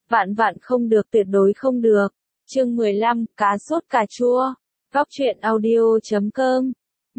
Vạn vạn không được, tuyệt đối không được. Chương 15, cá sốt cà chua. Góc truyện audio.com.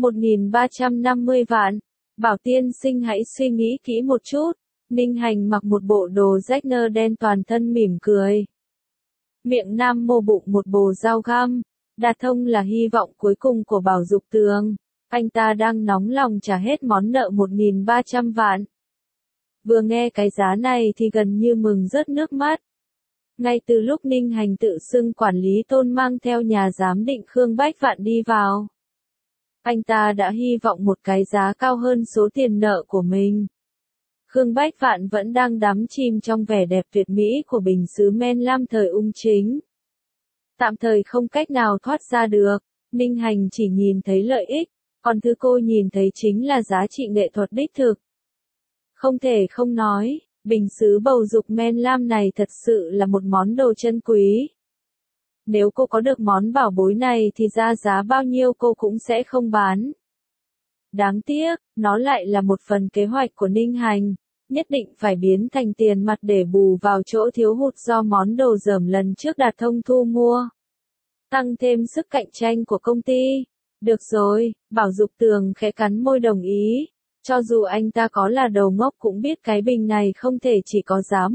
1350 vạn. Bảo tiên sinh hãy suy nghĩ kỹ một chút. Ninh Hành mặc một bộ đồ rách nơ đen, toàn thân mỉm cười. Miệng nam mô bụng một bồ dao găm. Đạt Thông là hy vọng cuối cùng của Bảo Dục Tường. Anh ta đang nóng lòng trả hết món nợ 1.300 vạn. Vừa nghe cái giá này thì gần như mừng rớt nước mắt. Ngay từ lúc Ninh Hành tự xưng quản lý Tôn mang theo nhà giám định Khương Bách Vạn đi vào, anh ta đã hy vọng một cái giá cao hơn số tiền nợ của mình. Khương Bách Vạn vẫn đang đắm chìm trong vẻ đẹp tuyệt mỹ của bình sứ men lam thời ung chính. Tạm thời không cách nào thoát ra được, Ninh Hành chỉ nhìn thấy lợi ích, còn thứ cô nhìn thấy chính là giá trị nghệ thuật đích thực. Không thể không nói, bình sứ bầu dục men lam này thật sự là một món đồ chân quý. Nếu cô có được món bảo bối này thì ra giá bao nhiêu cô cũng sẽ không bán. Đáng tiếc, nó lại là một phần kế hoạch của Ninh Hành, nhất định phải biến thành tiền mặt để bù vào chỗ thiếu hụt do món đồ dởm lần trước Đạt Thông thu mua. Tăng thêm sức cạnh tranh của công ty. Được rồi, Bảo Dục Tường khẽ cắn môi đồng ý. Cho dù anh ta có là đầu ngốc cũng biết cái bình này không thể chỉ có giá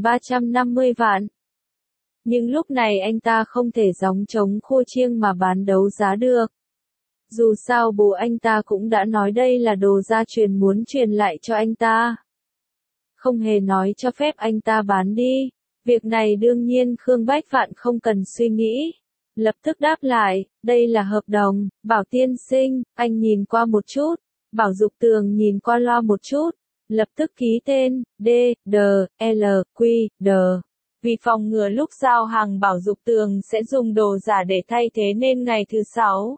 1.350 vạn. Nhưng lúc này anh ta không thể gióng trống khua chiêng mà bán đấu giá được. Dù sao bố anh ta cũng đã nói đây là đồ gia truyền muốn truyền lại cho anh ta. Không hề nói cho phép anh ta bán đi. Việc này đương nhiên Khương Bách Vạn không cần suy nghĩ. Lập tức đáp lại, đây là hợp đồng, Bảo tiên sinh, anh nhìn qua một chút. Bảo Dục Tường nhìn qua loa một chút, lập tức ký tên, D, D, L, Q, D. Vì phòng ngừa lúc giao hàng Bảo Dục Tường sẽ dùng đồ giả để thay thế nên ngày thứ 6.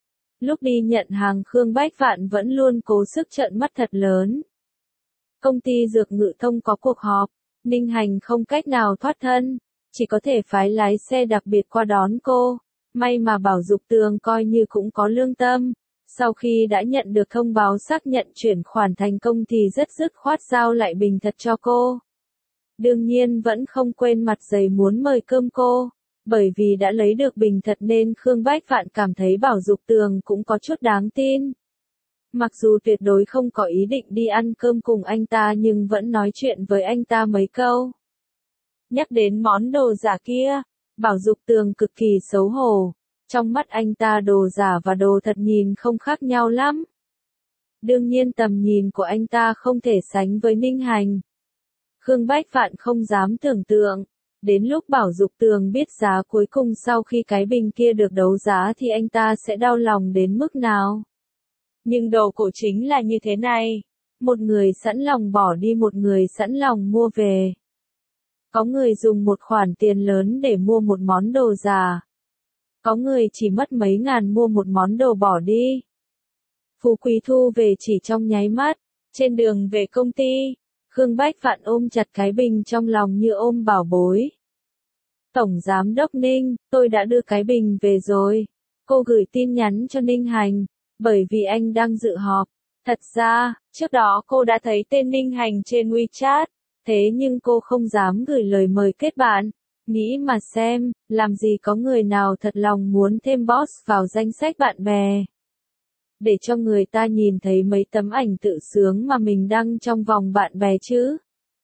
Lúc đi nhận hàng Khương Bách Vạn vẫn luôn cố sức trợn mắt thật lớn. Công ty Dược Ngự Thông có cuộc họp, Ninh Hành không cách nào thoát thân, chỉ có thể phái lái xe đặc biệt qua đón cô. May mà Bảo Dục Tường coi như cũng có lương tâm. Sau khi đã nhận được thông báo xác nhận chuyển khoản thành công thì rất dứt khoát giao lại bình thật cho cô. Đương nhiên vẫn không quên mặt dày muốn mời cơm cô. Bởi vì đã lấy được bình thật nên Khương Bách Vạn cảm thấy Bảo Dục Tường cũng có chút đáng tin. Mặc dù tuyệt đối không có ý định đi ăn cơm cùng anh ta nhưng vẫn nói chuyện với anh ta mấy câu. Nhắc đến món đồ giả kia, Bảo Dục Tường cực kỳ xấu hổ. Trong mắt anh ta đồ giả và đồ thật nhìn không khác nhau lắm. Đương nhiên tầm nhìn của anh ta không thể sánh với Ninh Hành. Khương Bách Vạn không dám tưởng tượng. Đến lúc Bảo Dục Tường biết giá cuối cùng sau khi cái bình kia được đấu giá thì anh ta sẽ đau lòng đến mức nào. Nhưng đồ cổ chính là như thế này. Một người sẵn lòng bỏ đi, một người sẵn lòng mua về. Có người dùng một khoản tiền lớn để mua một món đồ giả. Có người chỉ mất mấy ngàn mua một món đồ bỏ đi. Phú quý thu về chỉ trong nháy mắt. Trên đường về công ty, Khương Bách Vạn ôm chặt cái bình trong lòng như ôm bảo bối. Tổng Giám đốc Ninh, tôi đã đưa cái bình về rồi. Cô gửi tin nhắn cho Ninh Hành, bởi vì anh đang dự họp. Thật ra, trước đó cô đã thấy tên Ninh Hành trên WeChat, thế nhưng cô không dám gửi lời mời kết bạn. Nghĩ mà xem, làm gì có người nào thật lòng muốn thêm boss vào danh sách bạn bè. Để cho người ta nhìn thấy mấy tấm ảnh tự sướng mà mình đăng trong vòng bạn bè chứ.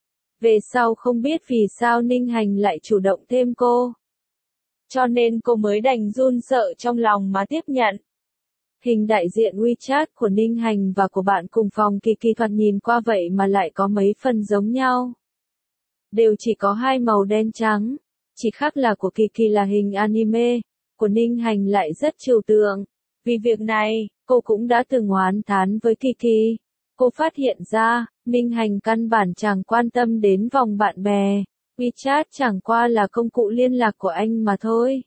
Về sau không biết vì sao Ninh Hành lại chủ động thêm cô. Cho nên cô mới đành run sợ trong lòng mà tiếp nhận. Hình đại diện WeChat của Ninh Hành và của bạn cùng phòng Kỳ Kỳ thoạt nhìn qua vậy mà lại có mấy phần giống nhau. Đều chỉ có hai màu đen trắng. Chỉ khác là của Kỳ Kỳ là hình anime, của Ninh Hành lại rất trừu tượng. Vì việc này, cô cũng đã từng oán thán với Kỳ Kỳ. Cô phát hiện ra, Ninh Hành căn bản chẳng quan tâm đến vòng bạn bè. WeChat chẳng qua là công cụ liên lạc của anh mà thôi.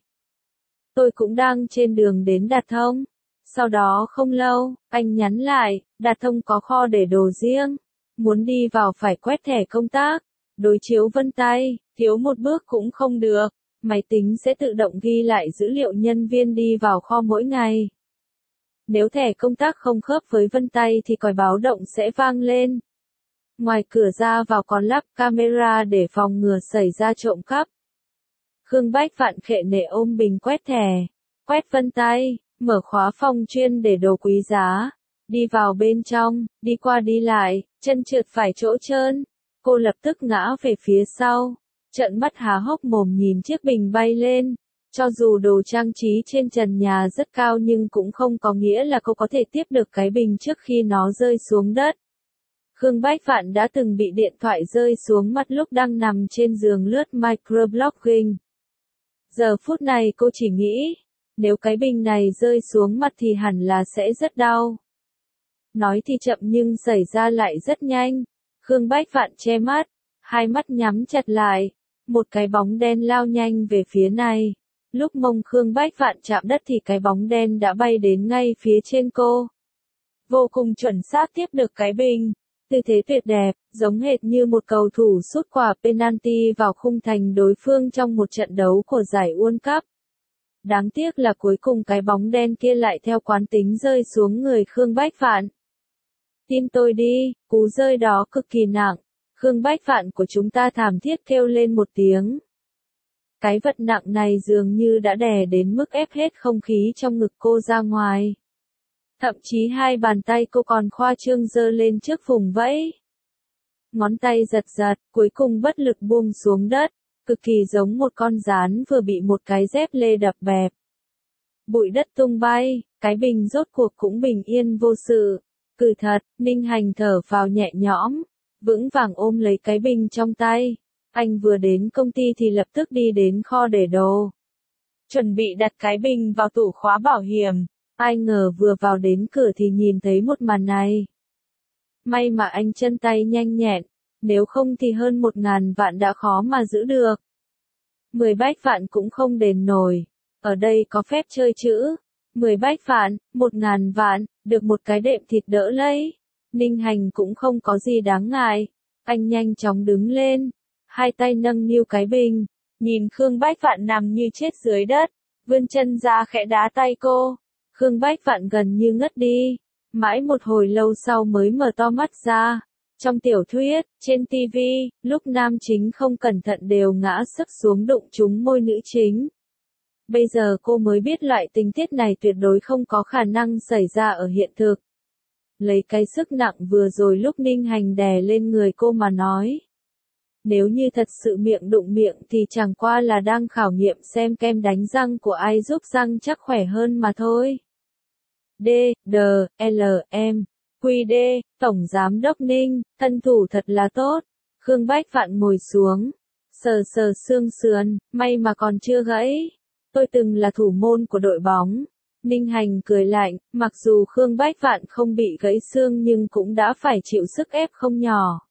Tôi cũng đang trên đường đến Đạt Thông. Sau đó không lâu, anh nhắn lại, Đạt Thông có kho để đồ riêng. Muốn đi vào phải quét thẻ công tác, đối chiếu vân tay, thiếu một bước cũng không được. Máy tính sẽ tự động ghi lại dữ liệu nhân viên đi vào kho mỗi ngày. Nếu thẻ công tác không khớp với vân tay thì còi báo động sẽ vang lên. Ngoài cửa ra vào còn lắp camera để phòng ngừa xảy ra trộm cắp. Khương Bách Vạn khệ nệ ôm bình quét thẻ, quét vân tay, mở khóa phòng chuyên để đồ quý giá. Đi vào bên trong, đi qua đi lại, chân trượt phải chỗ trơn. Cô lập tức ngã về phía sau, trợn mắt há hốc mồm nhìn chiếc bình bay lên. Cho dù đồ trang trí trên trần nhà rất cao nhưng cũng không có nghĩa là cô có thể tiếp được cái bình trước khi nó rơi xuống đất. Khương Bách Vạn đã từng bị điện thoại rơi xuống mặt lúc đang nằm trên giường lướt microblogging. Giờ phút này cô chỉ nghĩ, nếu cái bình này rơi xuống mặt thì hẳn là sẽ rất đau. Nói thì chậm nhưng xảy ra lại rất nhanh. Khương Bách Vạn che mắt, hai mắt nhắm chặt lại. Một cái bóng đen lao nhanh về phía này. Lúc mông Khương Bách Vạn chạm đất thì cái bóng đen đã bay đến ngay phía trên cô. Vô cùng chuẩn xác tiếp được cái bình. Tư thế tuyệt đẹp, giống hệt như một cầu thủ sút quả penalty vào khung thành đối phương trong một trận đấu của giải World Cup. Đáng tiếc là cuối cùng cái bóng đen kia lại theo quán tính rơi xuống người Khương Bách Vạn. Tin tôi đi, cú rơi đó cực kỳ nặng. Khương Bách Vạn của chúng ta thảm thiết kêu lên một tiếng. Cái vật nặng này dường như đã đè đến mức ép hết không khí trong ngực cô ra ngoài. Thậm chí hai bàn tay cô còn khoa trương giơ lên trước vùng vẫy. Ngón tay giật giật, cuối cùng bất lực buông xuống đất, cực kỳ giống một con gián vừa bị một cái dép lê đập bẹp. Bụi đất tung bay, cái bình rốt cuộc cũng bình yên vô sự. Cừ thật, Ninh Hành thở vào nhẹ nhõm, vững vàng ôm lấy cái bình trong tay. Anh vừa đến công ty thì lập tức đi đến kho để đồ. Chuẩn bị đặt cái bình vào tủ khóa bảo hiểm. Ai ngờ vừa vào đến cửa thì nhìn thấy một màn này. May mà anh chân tay nhanh nhẹn, nếu không thì hơn 1.000 vạn đã khó mà giữ được. 10 bách vạn cũng không đền nổi. Ở đây có phép chơi chữ. 10 bách vạn, 1.000 vạn, được một cái đệm thịt đỡ lấy. Ninh Hành cũng không có gì đáng ngại. Anh nhanh chóng đứng lên, hai tay nâng niu cái bình, nhìn Khương Bách Vạn nằm như chết dưới đất, vươn chân ra khẽ đá tay cô. Khương Bách Vạn gần như ngất đi, mãi một hồi lâu sau mới mở to mắt ra. Trong tiểu thuyết, trên TV, lúc nam chính không cẩn thận đều ngã sức xuống đụng trúng môi nữ chính. Bây giờ cô mới biết loại tình tiết này tuyệt đối không có khả năng xảy ra ở hiện thực. Lấy cái sức nặng vừa rồi lúc Ninh Hành đè lên người cô mà nói. Nếu như thật sự miệng đụng miệng thì chẳng qua là đang khảo nghiệm xem kem đánh răng của ai giúp răng chắc khỏe hơn mà thôi. D, D, L, M, Q D, Tổng Giám đốc Ninh, thân thủ thật là tốt. Khương Bách Vạn ngồi xuống, sờ sờ xương sườn, may mà còn chưa gãy. Tôi từng là thủ môn của đội bóng. Ninh Hành cười lạnh, mặc dù Khương Bách Vạn không bị gãy xương nhưng cũng đã phải chịu sức ép không nhỏ.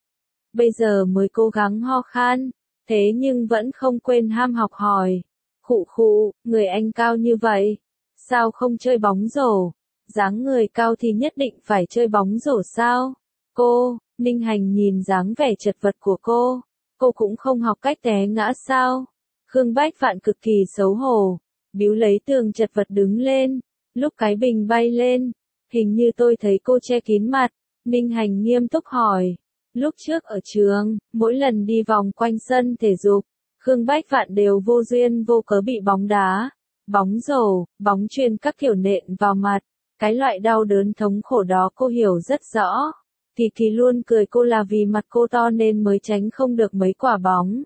Bây giờ mới cố gắng ho khan, thế nhưng vẫn không quên ham học hỏi. Khụ khụ, người anh cao như vậy, sao không chơi bóng rổ? Dáng người cao thì nhất định phải chơi bóng rổ sao? Cô, Ninh Hành nhìn dáng vẻ chật vật của cô cũng không học cách té ngã sao? Khương Bách Vạn cực kỳ xấu hổ, bĩu lấy tường chật vật đứng lên, lúc cái bình bay lên, hình như tôi thấy cô che kín mặt. Ninh Hành nghiêm túc hỏi. Lúc trước ở trường, mỗi lần đi vòng quanh sân thể dục, Khương Bách Vạn đều vô duyên vô cớ bị bóng đá, bóng rổ, bóng chuyền các kiểu nện vào mặt. Cái loại đau đớn thống khổ đó cô hiểu rất rõ. Kỳ Kỳ luôn cười cô là vì mặt cô to nên mới tránh không được mấy quả bóng.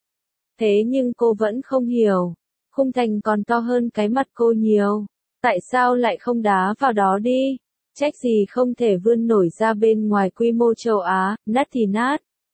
Thế nhưng cô vẫn không hiểu. Khung thành còn to hơn cái mặt cô nhiều. Tại sao lại không đá vào đó đi? Trách gì không thể vươn nổi ra bên ngoài quy mô châu Á, nát thì nát.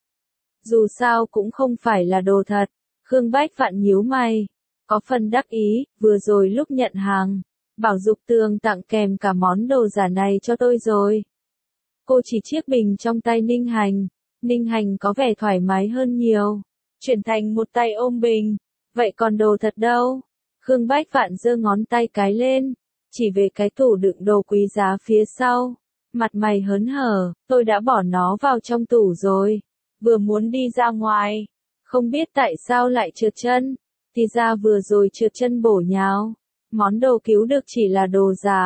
Dù sao cũng không phải là đồ thật. Khương Bách Vạn nhíu mày. Có phần đắc ý, vừa rồi lúc nhận hàng. Bảo Dục Tường tặng kèm cả món đồ giả này cho tôi rồi. Cô chỉ chiếc bình trong tay Ninh Hành. Ninh Hành có vẻ thoải mái hơn nhiều. Chuyển thành một tay ôm bình. Vậy còn đồ thật đâu? Khương Bách Vạn giơ ngón tay cái lên. Chỉ về cái tủ đựng đồ quý giá phía sau. Mặt mày hớn hở, tôi đã bỏ nó vào trong tủ rồi. Vừa muốn đi ra ngoài. Không biết tại sao lại trượt chân. Thì ra vừa rồi trượt chân bổ nhào. Món đồ cứu được chỉ là đồ giả.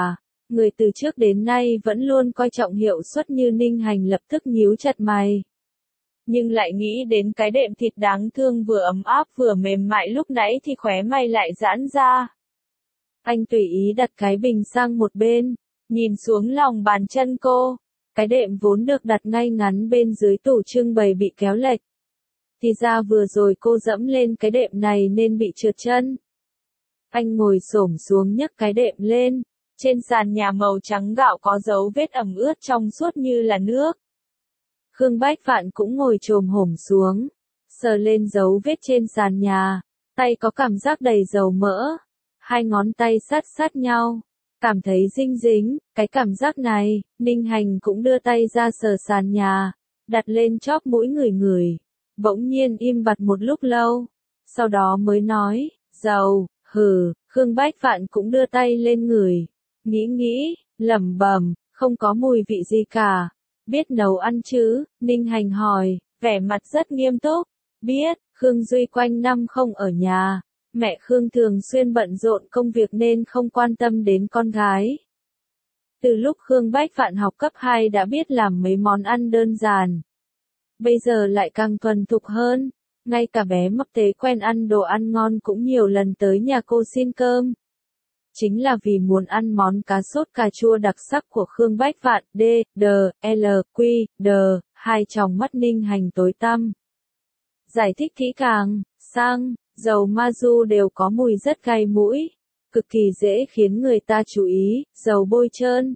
Người từ trước đến nay vẫn luôn coi trọng hiệu suất như Ninh Hành lập tức nhíu chặt mày. Nhưng lại nghĩ đến cái đệm thịt đáng thương vừa ấm áp vừa mềm mại lúc nãy thì khóe mày lại giãn ra. Anh tùy ý đặt cái bình sang một bên, nhìn xuống lòng bàn chân cô. Cái đệm vốn được đặt ngay ngắn bên dưới tủ trưng bày bị kéo lệch. Thì ra vừa rồi cô dẫm lên cái đệm này nên bị trượt chân. Anh ngồi xổm xuống nhấc cái đệm lên. Trên sàn nhà màu trắng gạo có dấu vết ẩm ướt trong suốt như là nước. Khương Bách Phạn cũng ngồi chồm hổm xuống, sờ lên dấu vết trên sàn nhà, tay có cảm giác đầy dầu mỡ. Hai ngón tay sát sát nhau, cảm thấy dinh dính, cái cảm giác này, Ninh Hành cũng đưa tay ra sờ sàn nhà, đặt lên chóp mũi ngửi. Bỗng nhiên im bặt một lúc lâu, sau đó mới nói, dầu, hừ, Khương Bách Phạn cũng đưa tay lên ngửi, nghĩ, lẩm bẩm, không có mùi vị gì cả. Biết nấu ăn chứ? Ninh Hành hỏi, vẻ mặt rất nghiêm túc. Biết, Khương Duy quanh năm không ở nhà. Mẹ Khương thường xuyên bận rộn công việc nên không quan tâm đến con gái. Từ lúc Khương Bách Phạn học cấp 2 đã biết làm mấy món ăn đơn giản. Bây giờ lại càng thuần thục hơn. Ngay cả bé mập tế quen ăn đồ ăn ngon cũng nhiều lần tới nhà cô xin cơm. Chính là vì muốn ăn món cá sốt cà chua đặc sắc của Khương Bách Phạn. Hai tròng mắt Ninh Hành tối tăm. Giải thích kỹ càng, xăng, dầu ma-du đều có mùi rất gai mũi, cực kỳ dễ khiến người ta chú ý. Dầu bôi trơn,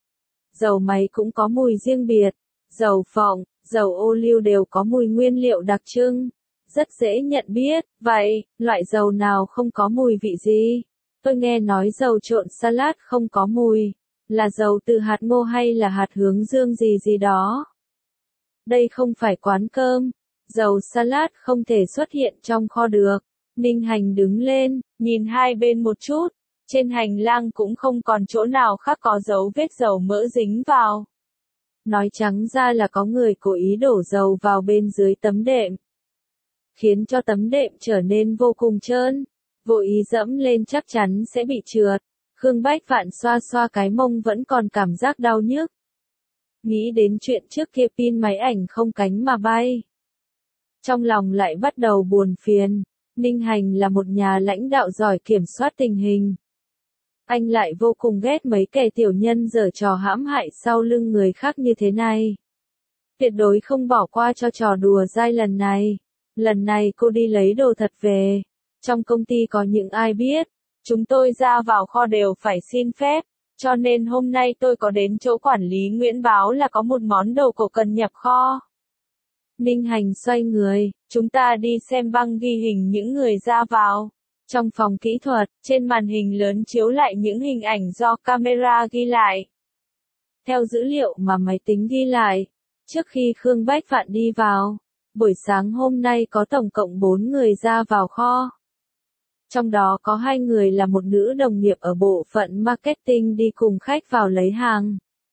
dầu máy cũng có mùi riêng biệt. Dầu phộng, dầu ô liu đều có mùi nguyên liệu đặc trưng, rất dễ nhận biết. Vậy, loại dầu nào không có mùi vị gì? Tôi nghe nói dầu trộn salad không có mùi, là dầu từ hạt ngô hay là hạt hướng dương gì đó. Đây không phải quán cơm, dầu salad không thể xuất hiện trong kho được. Ninh Hành đứng lên, nhìn hai bên một chút, trên hành lang cũng không còn chỗ nào khác có dấu vết dầu mỡ dính vào. Nói trắng ra là có người cố ý đổ dầu vào bên dưới tấm đệm, khiến cho tấm đệm trở nên vô cùng trơn. Vô ý dẫm lên chắc chắn sẽ bị trượt. Khương Bách Phạn xoa xoa cái mông vẫn còn cảm giác đau nhức. Nghĩ đến chuyện trước kia pin máy ảnh không cánh mà bay. Trong lòng lại bắt đầu buồn phiền. Ninh Hành là một nhà lãnh đạo giỏi kiểm soát tình hình. Anh lại vô cùng ghét mấy kẻ tiểu nhân giở trò hãm hại sau lưng người khác như thế này. Tuyệt đối không bỏ qua cho trò đùa dai lần này. Lần này cô đi lấy đồ thật về. Trong công ty có những ai biết, chúng tôi ra vào kho đều phải xin phép, cho nên hôm nay tôi có đến chỗ quản lý Nguyễn báo là có một món đồ cổ cần nhập kho. Ninh Hành xoay người, chúng ta đi xem băng ghi hình những người ra vào. Trong phòng kỹ thuật, trên màn hình lớn chiếu lại những hình ảnh do camera ghi lại. Theo dữ liệu mà máy tính ghi lại, trước khi Khương Bách Phạn đi vào, buổi sáng hôm nay có tổng cộng 4 người ra vào kho. Trong đó có 2 người là một nữ đồng nghiệp ở bộ phận marketing đi cùng khách vào lấy hàng.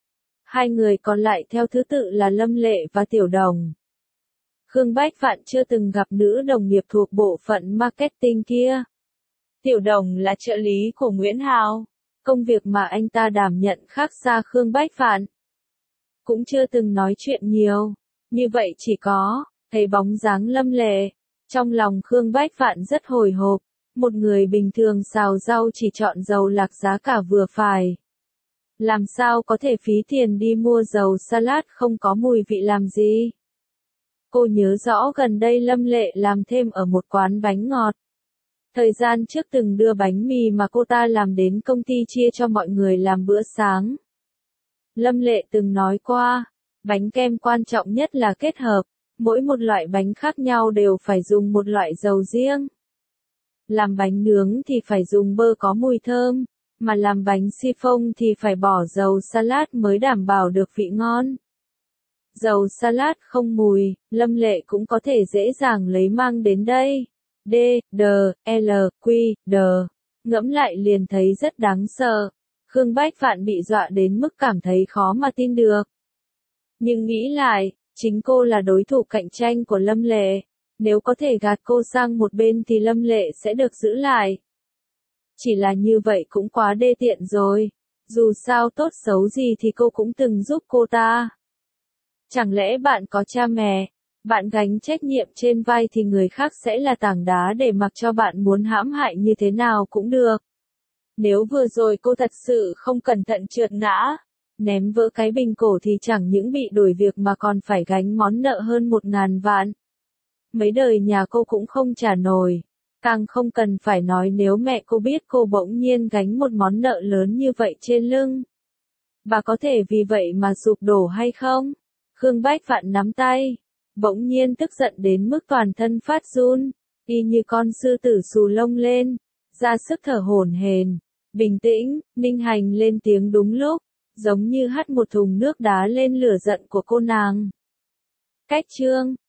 2 người còn lại theo thứ tự là Lâm Lệ và Tiểu Đồng. Khương Bách Phạn chưa từng gặp nữ đồng nghiệp thuộc bộ phận marketing kia. Tiểu Đồng là trợ lý của Nguyễn Hào. Công việc mà anh ta đảm nhận khác xa Khương Bách Phạn. Cũng chưa từng nói chuyện nhiều. Như vậy chỉ có, thấy bóng dáng Lâm Lệ. Trong lòng Khương Bách Phạn rất hồi hộp. Một người bình thường xào rau chỉ chọn dầu lạc giá cả vừa phải. Làm sao có thể phí tiền đi mua dầu salad không có mùi vị làm gì? Cô nhớ rõ gần đây Lâm Lệ làm thêm ở một quán bánh ngọt. Thời gian trước từng đưa bánh mì mà cô ta làm đến công ty chia cho mọi người làm bữa sáng. Lâm Lệ từng nói qua, bánh kem quan trọng nhất là kết hợp, mỗi một loại bánh khác nhau đều phải dùng một loại dầu riêng. Làm bánh nướng thì phải dùng bơ có mùi thơm, mà làm bánh siphon thì phải bỏ dầu salad mới đảm bảo được vị ngon. Dầu salad không mùi, Lâm Lệ cũng có thể dễ dàng lấy mang đến đây. Ngẫm lại liền thấy rất đáng sợ. Khương Bách Phạn bị dọa đến mức cảm thấy khó mà tin được. Nhưng nghĩ lại, chính cô là đối thủ cạnh tranh của Lâm Lệ. Nếu có thể gạt cô sang một bên thì Lâm Lệ sẽ được giữ lại. Chỉ là như vậy cũng quá đê tiện rồi. Dù sao tốt xấu gì thì cô cũng từng giúp cô ta. Chẳng lẽ bạn có cha mẹ, bạn gánh trách nhiệm trên vai thì người khác sẽ là tảng đá để mặc cho bạn muốn hãm hại như thế nào cũng được. Nếu vừa rồi cô thật sự không cẩn thận trượt ngã, ném vỡ cái bình cổ thì chẳng những bị đuổi việc mà còn phải gánh món nợ hơn 1.000 vạn. Mấy đời nhà cô cũng không trả nổi. Càng không cần phải nói nếu mẹ cô biết cô bỗng nhiên gánh một món nợ lớn như vậy trên lưng. Bà có thể vì vậy mà sụp đổ hay không? Khương Bách Phạn nắm tay, bỗng nhiên tức giận đến mức toàn thân phát run, y như con sư tử xù lông lên, ra sức thở hổn hển. Bình tĩnh, Ninh Hành lên tiếng đúng lúc, giống như hắt một thùng nước đá lên lửa giận của cô nàng. Cách chương